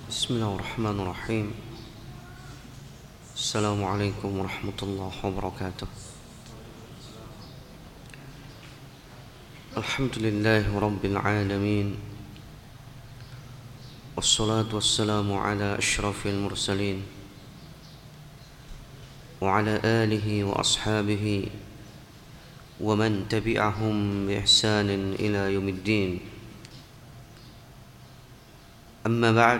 Bismillahirrahmanirrahim. Assalamualaikum warahmatullahi wabarakatuh. Alhamdulillahi rabbil alamin. Wassalatu wassalamu ala asyrafil mursalin wa ala alihi wa ashabihi wa man tabi'ahum bi ihsanin ila yaumiddin. Amma ba'd.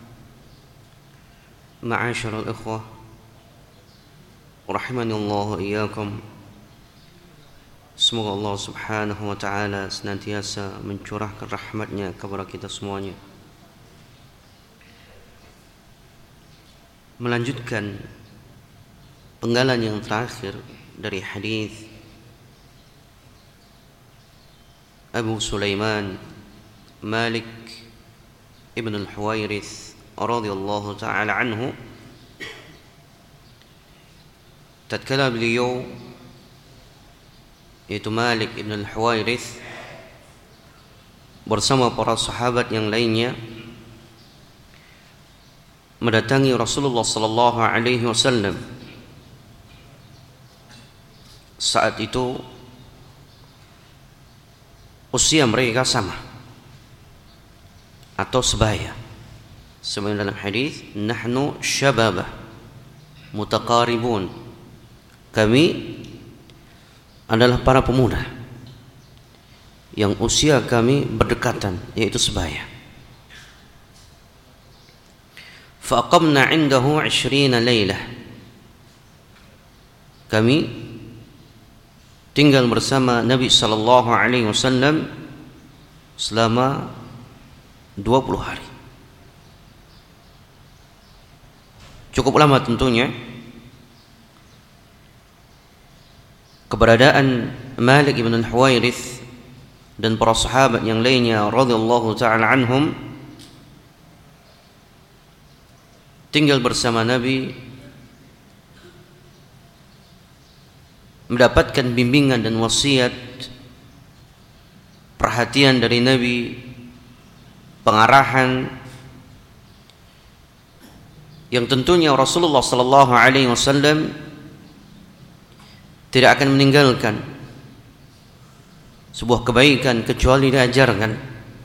Ma'asyiral ikhwah rahimani Allah wa iyyakum. Semoga Allah Subhanahu wa taala senantiasa mencurahkan rahmat-Nya kepada kita semuanya. Melanjutkan penggalan yang terakhir dari hadis Abu Sulaiman Malik ibn al-Huwairits radhiyallahu ta'ala anhu, tatkala beliau yaitu Malik ibn al-Huwairits bersama para sahabat yang lainnya mendatangi Rasulullah sallallahu alaihi wasallam. Saat itu usia mereka sama atau sebaya. Sebenarnya dalam hadis, nahnu syababah mutaqaribun. Kami adalah para pemuda yang usia kami berdekatan, yaitu sebaya. Faqamna 'indahu 20 lailah. Kami tinggal bersama Nabi sallallahu alaihi wasallam selama 20 hari. Cukup lama tentunya. Keberadaan Malik ibn al-Huwairits dan para sahabat yang lainnya radhiyallahu ta'ala anhum tinggal bersama Nabi, mendapatkan bimbingan dan wasiat, perhatian dari Nabi, pengarahan yang tentunya Rasulullah sallallahu alaihi wasallam tidak akan meninggalkan sebuah kebaikan kecuali diajarkan,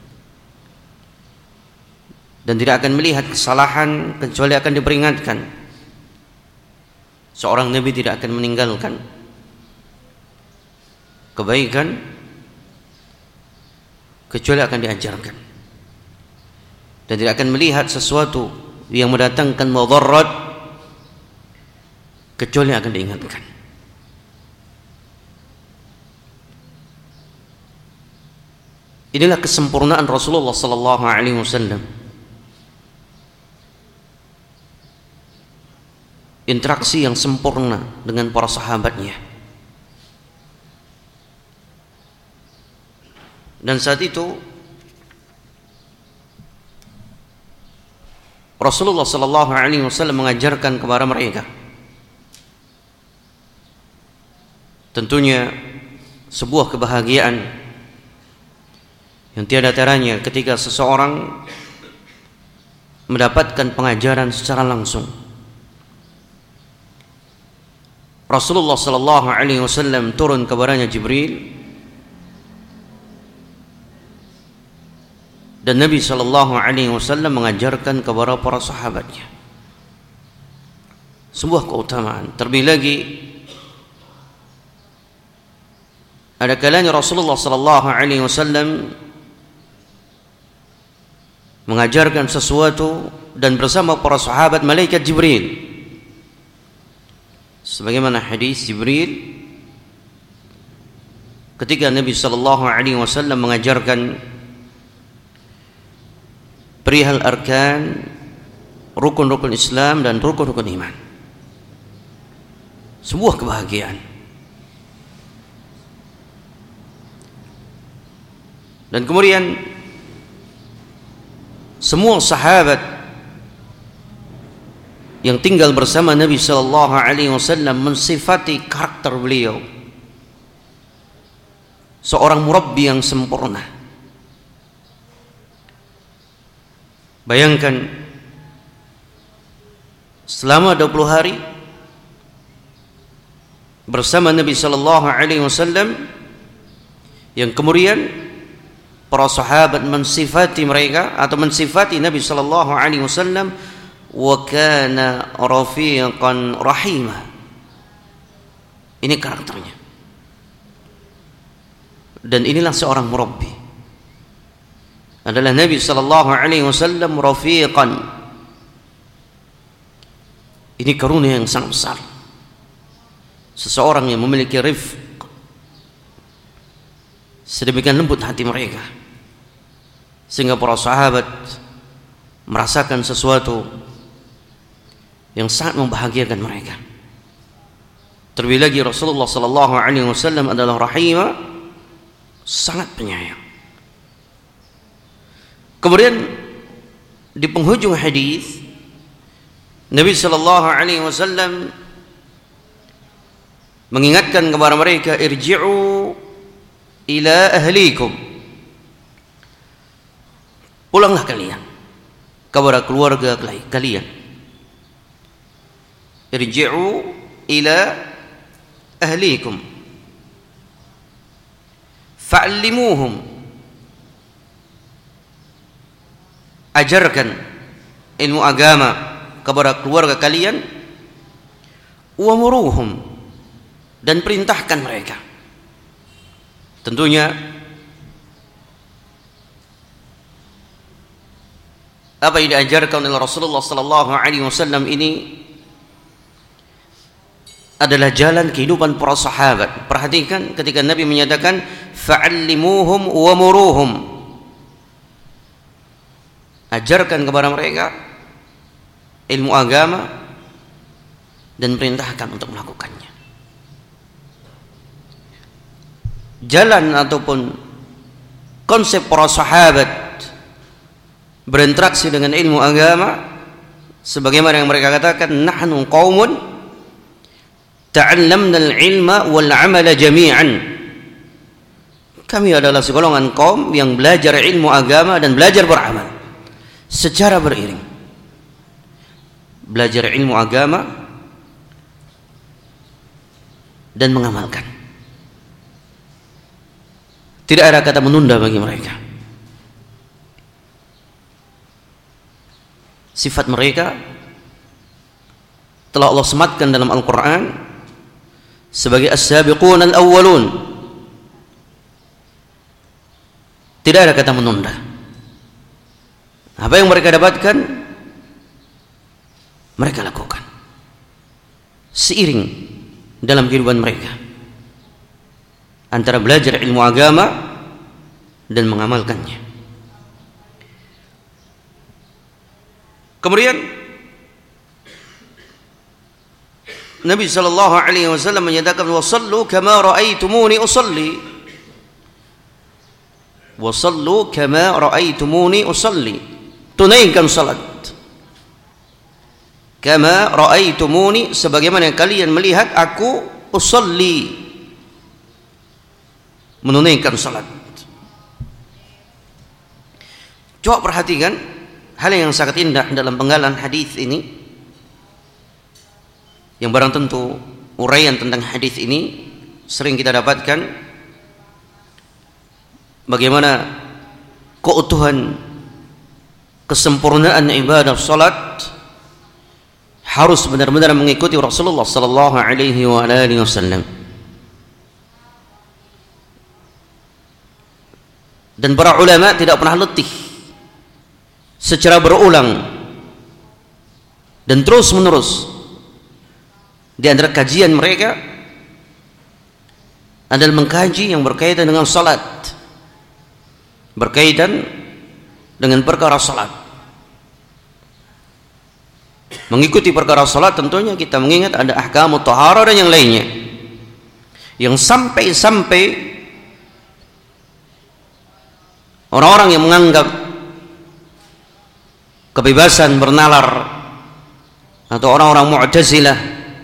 dan tidak akan melihat kesalahan kecuali akan diperingatkan. Seorang Nabi tidak akan meninggalkan kebaikan kecuali akan diajarkan, dan tidak akan melihat sesuatu yang mendatangkan mudarat kecuali akan diingatkan. Inilah kesempurnaan Rasulullah sallallahu alaihi wasallam. Interaksi yang sempurna dengan para sahabatnya. Dan saat itu Rasulullah sallallahu alaihi wasallam mengajarkan kepada mereka, tentunya sebuah kebahagiaan yang tiada taranya ketika seseorang mendapatkan pengajaran secara langsung. Rasulullah sallallahu alaihi wasallam turun kepadanya Jibril, dan Nabi sallallahu alaihi wasallam mengajarkan kepada para sahabatnya. Sebuah keutamaan. Terlebih lagi ada kalanya Rasulullah sallallahu alaihi wasallam mengajarkan sesuatu dan bersama para sahabat malaikat Jibril. Sebagaimana hadis Jibril ketika Nabi sallallahu alaihi wasallam mengajarkan perihal arkan, rukun-rukun Islam dan rukun-rukun iman. Sebuah kebahagiaan. Dan kemudian semua sahabat yang tinggal bersama Nabi sallallahu alaihi wasallam mensifati karakter beliau, seorang murabbi yang sempurna. Bayangkan selama 20 hari bersama Nabi sallallahu alaihi wasallam, yang kemudian para sahabat mensifati mereka atau mensifati Nabi sallallahu alaihi wasallam, wa kana rafiqan rahima. Ini karakternya. Dan inilah seorang murabbi. Adalah Nabi sallallahu alaihi wasallam rafiqan. Ini karunia yang sangat besar. Seseorang yang memiliki rifq, sedemikian lembut hati mereka, sehingga para sahabat merasakan sesuatu yang sangat membahagiakan mereka. Terlebih lagi Rasulullah sallallahu alaihi wasallam adalah rahimah, sangat penyayang. Kemudian di penghujung hadis Nabi sallallahu alaihi wasallam mengingatkan kepada mereka, irji'u ila ahlikum, pulanglah kalian kepada keluarga kalian. Irji'u ila ahlikum fa'allimuhum, ajarkan ilmu agama kepada keluarga kalian, wamuruhum, dan perintahkan mereka. Tentunya apa yang diajarkan oleh Rasulullah sallallahu alaihi wasallam ini adalah jalan kehidupan para sahabat. Perhatikan ketika Nabi menyatakan fa'allimuhum wa muruhum, ajarkan kepada mereka ilmu agama dan perintahkan untuk melakukannya. Jalan ataupun konsep para sahabat berinteraksi dengan ilmu agama, sebagaimana yang mereka katakan, nahnu qaumun ta'allamna al-ilma wal 'amala jami'an. Kami adalah segolongan kaum yang belajar ilmu agama dan belajar beramal secara beriring. Belajar ilmu agama dan mengamalkan. Tidak ada kata menunda bagi mereka. Sifat mereka telah Allah sematkan dalam Al-Quran sebagai as-sabiqun al-awwalun. Tidak ada kata menunda. Apa yang mereka dapatkan, mereka lakukan seiring dalam kehidupan mereka, antara belajar ilmu agama dan mengamalkannya. Kemudian Nabi sallallahu alaihi wasallam menyatakan, wasallu kama raaitumuni usalli, wasallu kama raaitumuni usalli, tunaikan salat kama raaitumuni, sebagaimana kalian melihat aku usalli, menunaikan salat. Coba perhatikan hal yang sangat indah dalam penggalan hadis ini, yang barang tentu uraian tentang hadis ini sering kita dapatkan, bagaimana keutuhan kesempurnaan ibadah salat harus benar-benar mengikuti Rasulullah sallallahu alaihi wasallam. Dan para ulama tidak pernah letih secara berulang dan terus menerus. Di antara kajian mereka adalah mengkaji yang berkaitan dengan salat, berkaitan dengan perkara salat. Mengikuti perkara salat tentunya kita mengingat ada ahkamut taharah dan yang lainnya, yang sampai-sampai orang-orang yang menganggap kebebasan bernalar atau orang-orang Mu'tazilah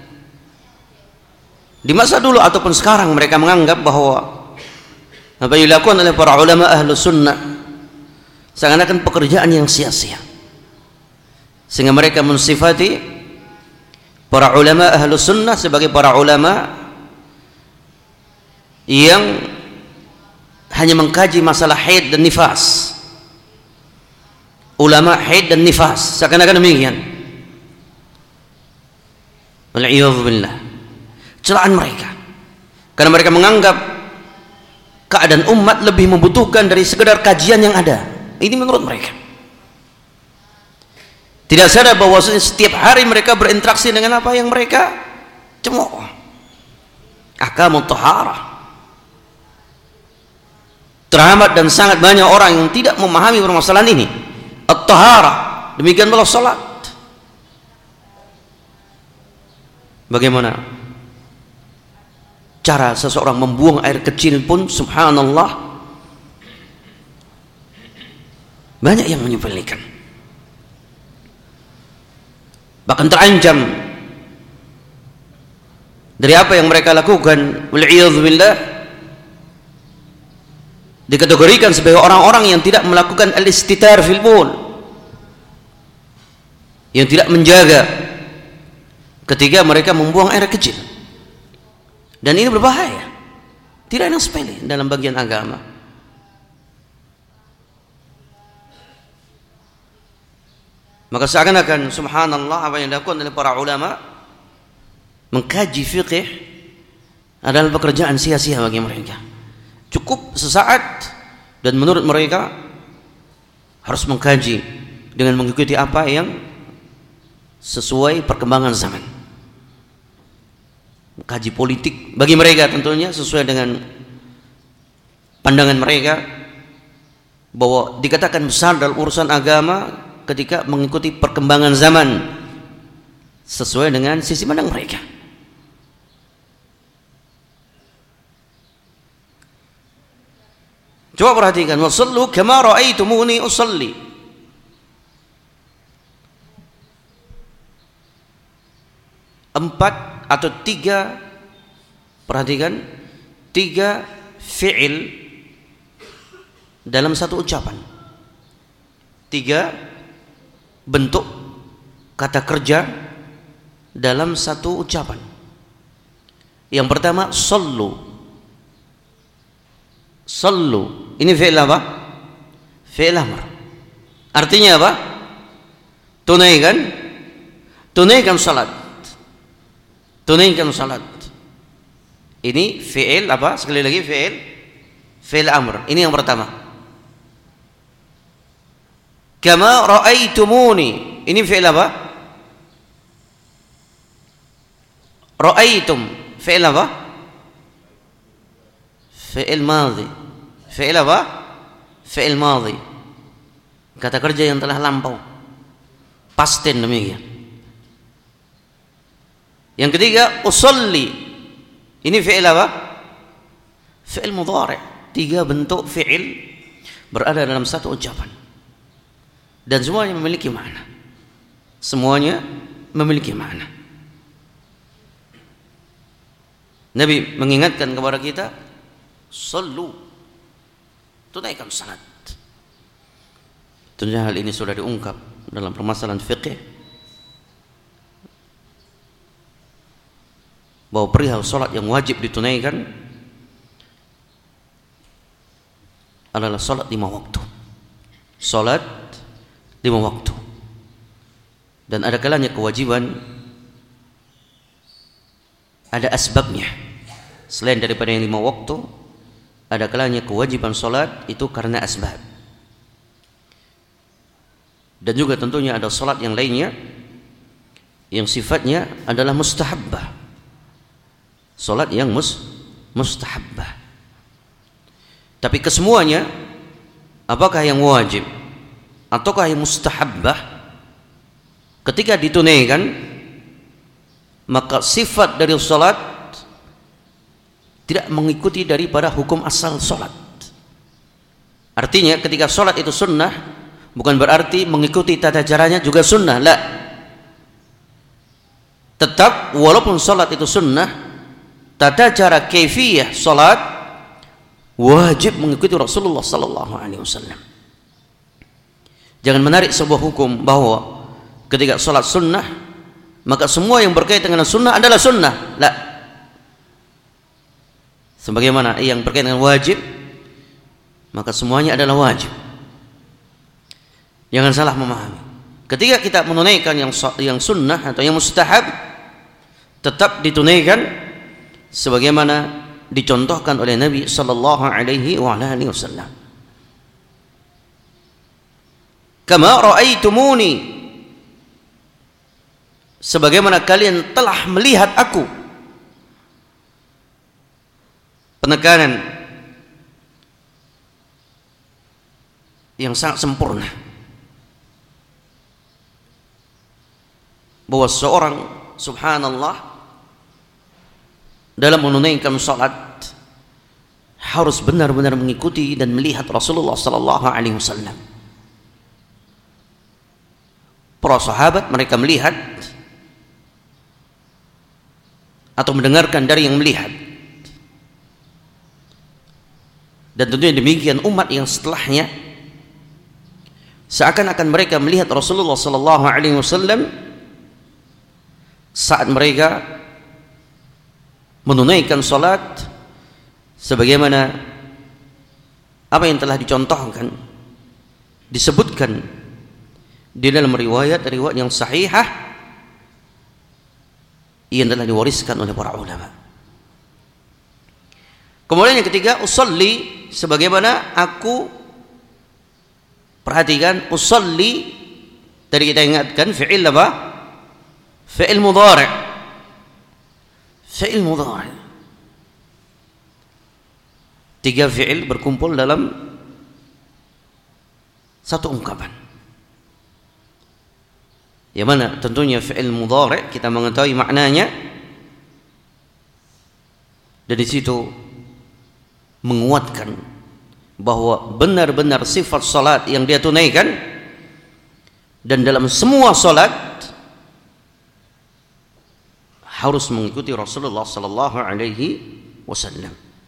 di masa dulu ataupun sekarang, mereka menganggap bahwa apa yang dilakukan oleh para ulama ahlu sunnah seakan-akan pekerjaan yang sia-sia, sehingga mereka mensifati para ulama ahlus sunnah sebagai para ulama yang hanya mengkaji masalah haid dan nifas. Ulama haid dan nifas, seakan-akan demikian. Wal'iyadzubillah. Celaan mereka, karena mereka menganggap keadaan umat lebih membutuhkan dari sekedar kajian yang ada. Ini menurut mereka. Tidak sadar bahwa setiap hari mereka berinteraksi dengan apa yang mereka cemooh. Ahkamut taharah. Teramat dan sangat banyak orang yang tidak memahami permasalahan ini. At-taharah, demikian pula salat. Bagaimana cara seseorang membuang air kecil pun, subhanallah, banyak yang menyepelekan. Bahkan terancam dari apa yang mereka lakukan. Wal'iyadzubillah, dikategorikan sebagai orang-orang yang tidak melakukan al-istitar fil bul, yang tidak menjaga ketika mereka membuang air kecil. Dan ini berbahaya, tidak ada yang sepele dalam bagian agama. Maka seakan-akan subhanallah apa yang dilakukan oleh para ulama mengkaji fikih adalah pekerjaan sia-sia bagi mereka. Cukup sesaat, dan menurut mereka harus mengkaji dengan mengikuti apa yang sesuai perkembangan zaman. Mengkaji politik bagi mereka tentunya sesuai dengan pandangan mereka, bahwa dikatakan besar dalam urusan agama ketika mengikuti perkembangan zaman sesuai dengan sisi pandang mereka. Coba perhatikan, wasallu kama ra'aitumuni usalli. Empat atau tiga, perhatikan, tiga fi'il dalam satu ucapan. Tiga bentuk kata kerja dalam satu ucapan. Yang pertama, sallu. Sallu, ini fi'il apa? Fi'il amr. Artinya apa? Tunaikan, tunaikan salat. Tunaikan salat. Ini fi'il apa? Sekali lagi fi'il amr. Ini yang pertama. Kama ra'aitumuni, ini fi'il apa? Ra'aitum, fi'il apa? Fi'il madhi. Fi'il apa? Fi'il madhi, kata kerja yang telah lampau, past tense demikian. Yang ketiga, usolli, ini fi'il apa? Fi'il mudhari'. Tiga bentuk fi'il berada dalam satu ucapan, dan semuanya memiliki makna. Semuanya memiliki makna. Nabi mengingatkan kepada kita, sallu, tunaikan salat. Tentunya hal ini sudah diungkap dalam permasalahan fikih, bahwa perihal salat yang wajib ditunaikan adalah salat 5 waktu. Salat 5 waktu. Dan ada kalanya kewajiban ada asbabnya. Selain daripada yang 5 waktu, ada kalanya kewajiban salat itu karena asbab. Dan juga tentunya ada salat yang lainnya yang sifatnya adalah mustahabbah. Salat yang mustahabbah. Tapi kesemuanya, apakah yang wajib ataukah yang mustahabbah, ketika ditunaikan, maka sifat dari salat tidak mengikuti daripada hukum asal salat. Artinya ketika salat itu sunnah, bukan berarti mengikuti tata caranya juga sunnah. La. Tetap walaupun salat itu sunnah, tata cara kaifiyah salat wajib mengikuti Rasulullah sallallahu alaihi wasallam. Jangan menarik sebuah hukum bahwa ketika salat sunnah maka semua yang berkaitan dengan sunnah adalah sunnah. La. Sebagaimana yang berkaitan dengan wajib, maka semuanya adalah wajib. Jangan salah memahami. Ketika kita menunaikan yang sunnah atau yang mustahab, tetap ditunaikan sebagaimana dicontohkan oleh Nabi sallallahu alaihi wasallam. Kama ra'aitumuni, sebagaimana kalian telah melihat aku. Penekanan yang sangat sempurna bahwa seorang, subhanallah, dalam menunaikan salat harus benar-benar mengikuti dan melihat Rasulullah sallallahu alaihi wasallam. Para sahabat mereka melihat atau mendengarkan dari yang melihat. Dan tentunya demikian umat yang setelahnya, seakan-akan mereka melihat Rasulullah sallallahu alaihi wasallam saat mereka menunaikan salat sebagaimana apa yang telah dicontohkan, disebutkan di dalam riwayat-riwayat yang sahihah yang telah diwariskan oleh para ulama. Kemudian yang ketiga, usolli, sebagaimana aku, perhatikan, usolli tadi kita ingatkan fi'il apa? Fi'il mudhari'. Fi'il mudhari'. 3 fi'il berkumpul dalam satu ungkapan. Yang mana tentunya fi'il mudhari' kita mengetahui maknanya, dan di situ menguatkan bahwa benar-benar sifat salat yang dia tunaikan, dan dalam semua salat harus mengikuti Rasulullah sallallahu alaihi wasallam.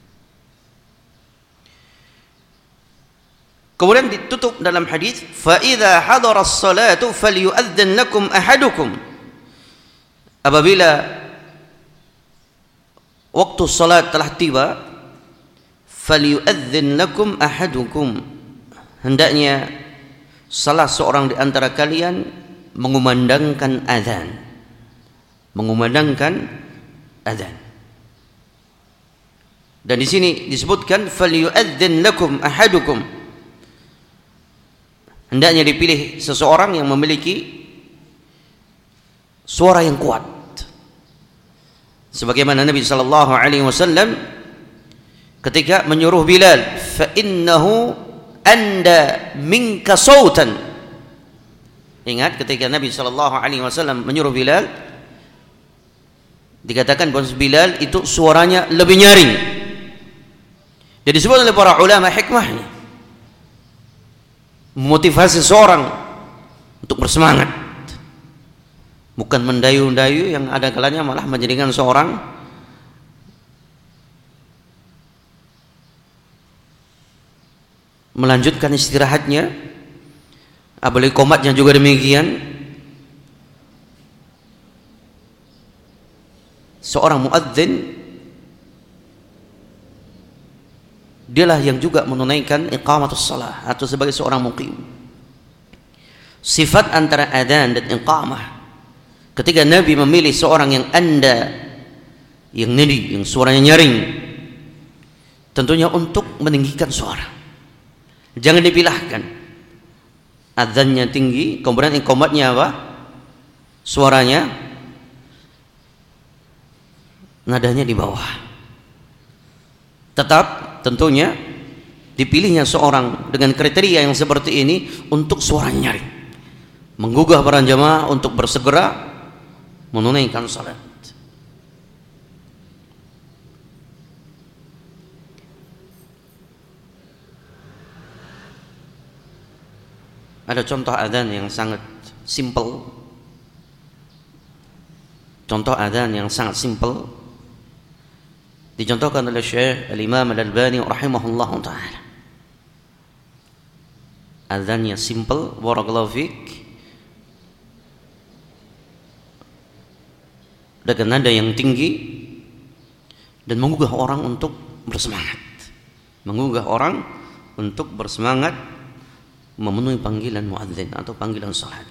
Kemudian ditutup dalam hadis, fa idza hadara as-salatu falyu'adzin lakum ahadukum, apabila waktu salat telah tiba, falyu'adzin lakum ahadukum, hendaknya salah seorang di antara kalian mengumandangkan azan. Mengumandangkan azan. Dan di sini disebutkan falyu'adzin lakum ahadukum, hendaknya dipilih seseorang yang memiliki suara yang kuat, sebagaimana Nabi sallallahu alaihi wasallam ketika menyuruh Bilal, fa innahu anda minka sautan. Ingat ketika Nabi sallallahu alaihi wasallam menyuruh Bilal, dikatakan bahwa Bilal itu suaranya lebih nyaring. Jadi disebut oleh para ulama hikmahnya memotivasi seorang untuk bersemangat, bukan mendayu-dayu yang ada kalanya malah menjadikan seorang melanjutkan istirahatnya. Apalagi komatnya juga demikian. Seorang muadzin dialah yang juga menunaikan iqamatus shalah atau sebagai seorang muqim. Sifat antara adzan dan iqamah, ketika Nabi memilih seorang yang anda, yang nadi, yang suaranya nyaring, tentunya untuk meninggikan suara. Jangan dipilahkan. Adzannya tinggi, kemudian iqamatnya apa? Suaranya, nadanya di bawah. Tetap tentunya dipilihnya seorang dengan kriteria yang seperti ini untuk suaranya nyaring, menggugah para jamaah untuk bersegera menunaikan salat. Ada contoh adzan yang sangat simple. Contoh adzan yang sangat simple dicontohkan oleh Syekh Al-Imam Al-Albani rahimahullahu taala. Adzannya simple, barakallahu fik. dengan nada yang tinggi dan menggugah orang untuk bersemangat. Menggugah orang untuk bersemangat memenuhi panggilan muadzin atau panggilan salat.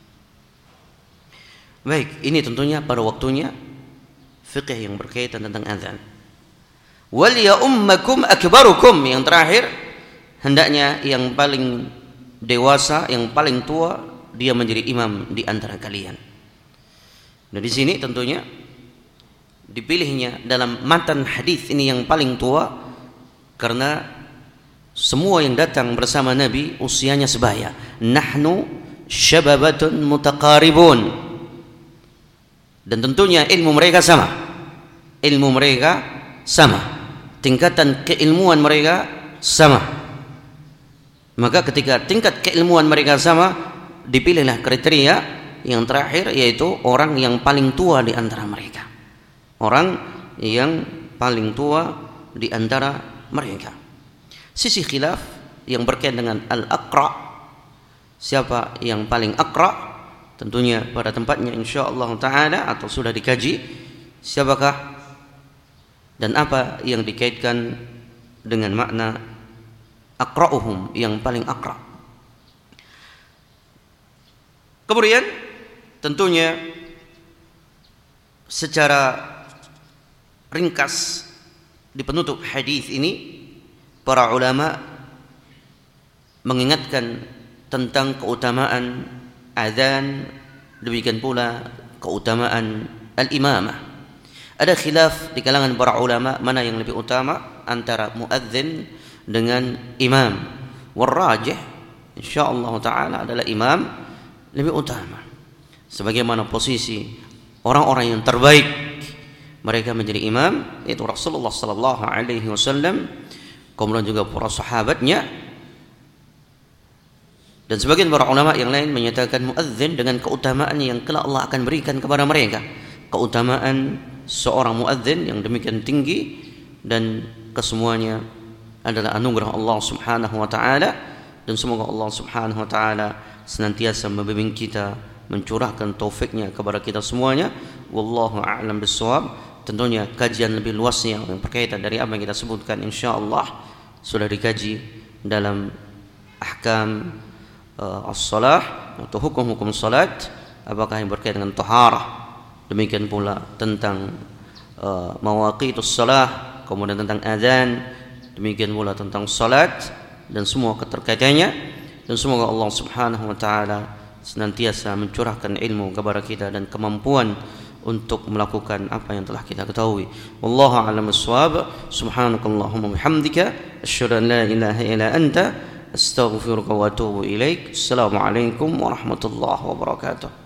Baik, ini tentunya pada waktunya fikih yang berkaitan tentang azan. Wal ya ummakum akbarukum, yang terakhir, hendaknya yang paling dewasa, yang paling tua, dia menjadi imam di antara kalian. Nah, di sini tentunya dipilihnya dalam matan hadis ini yang paling tua karena semua yang datang bersama Nabi usianya sebaya. Nahnu syababatun mutaqaribun. Dan tentunya ilmu mereka sama. Ilmu mereka sama. Tingkatan keilmuan mereka sama. Maka ketika tingkat keilmuan mereka sama, dipilihlah kriteria yang terakhir, yaitu orang yang paling tua di antara mereka. Orang yang paling tua di antara mereka. Sisi khilaf yang berkaitan dengan al-aqra, siapa yang paling aqra, tentunya pada tempatnya insyaallah taala atau sudah dikaji siapakah dan apa yang dikaitkan dengan makna aqra'uhum, yang paling aqra. Kemudian tentunya secara ringkas di penutup hadis ini para ulama mengingatkan tentang keutamaan azan, demikian pula keutamaan al-imamah. Ada khilaf di kalangan para ulama mana yang lebih utama antara muadzin dengan imam. Warrajih insyaallah taala adalah imam lebih utama. Sebagaimana posisi orang-orang yang terbaik mereka menjadi imam, yaitu Rasulullah sallallahu alaihi wasallam, kemudian juga para sahabatnya. Dan sebagian para ulama yang lain menyatakan muadzin dengan keutamaan yang kelak Allah akan berikan kepada mereka. Keutamaan seorang muadzin yang demikian tinggi, dan kesemuanya adalah anugerah Allah Subhanahu wa taala, dan semoga Allah Subhanahu wa taala senantiasa membimbing kita, mencurahkan taufiknya kepada kita semuanya. Wallahu a'lam bissawab. Tentunya kajian lebih luasnya yang berkaitan dari apa yang kita sebutkan insyaallah sudah dikaji dalam ahkam as-salah atau hukum-hukum salat, apakah yang berkaitan dengan taharah, demikian pula tentang mawaqitus salah, kemudian tentang azan, demikian pula tentang salat dan semua keterkaitannya. Dan semoga Allah Subhanahu wa taala senantiasa mencurahkan ilmu kepada kita dan kemampuan untuk melakukan apa yang telah kita ketahui. Wallahu a'lam bissawab. Subhanakallahumma bihamdika asyhadu an la ilaha illa anta astaghfiruka wa atubu ilaik. Assalamualaikum warahmatullahi wabarakatuh.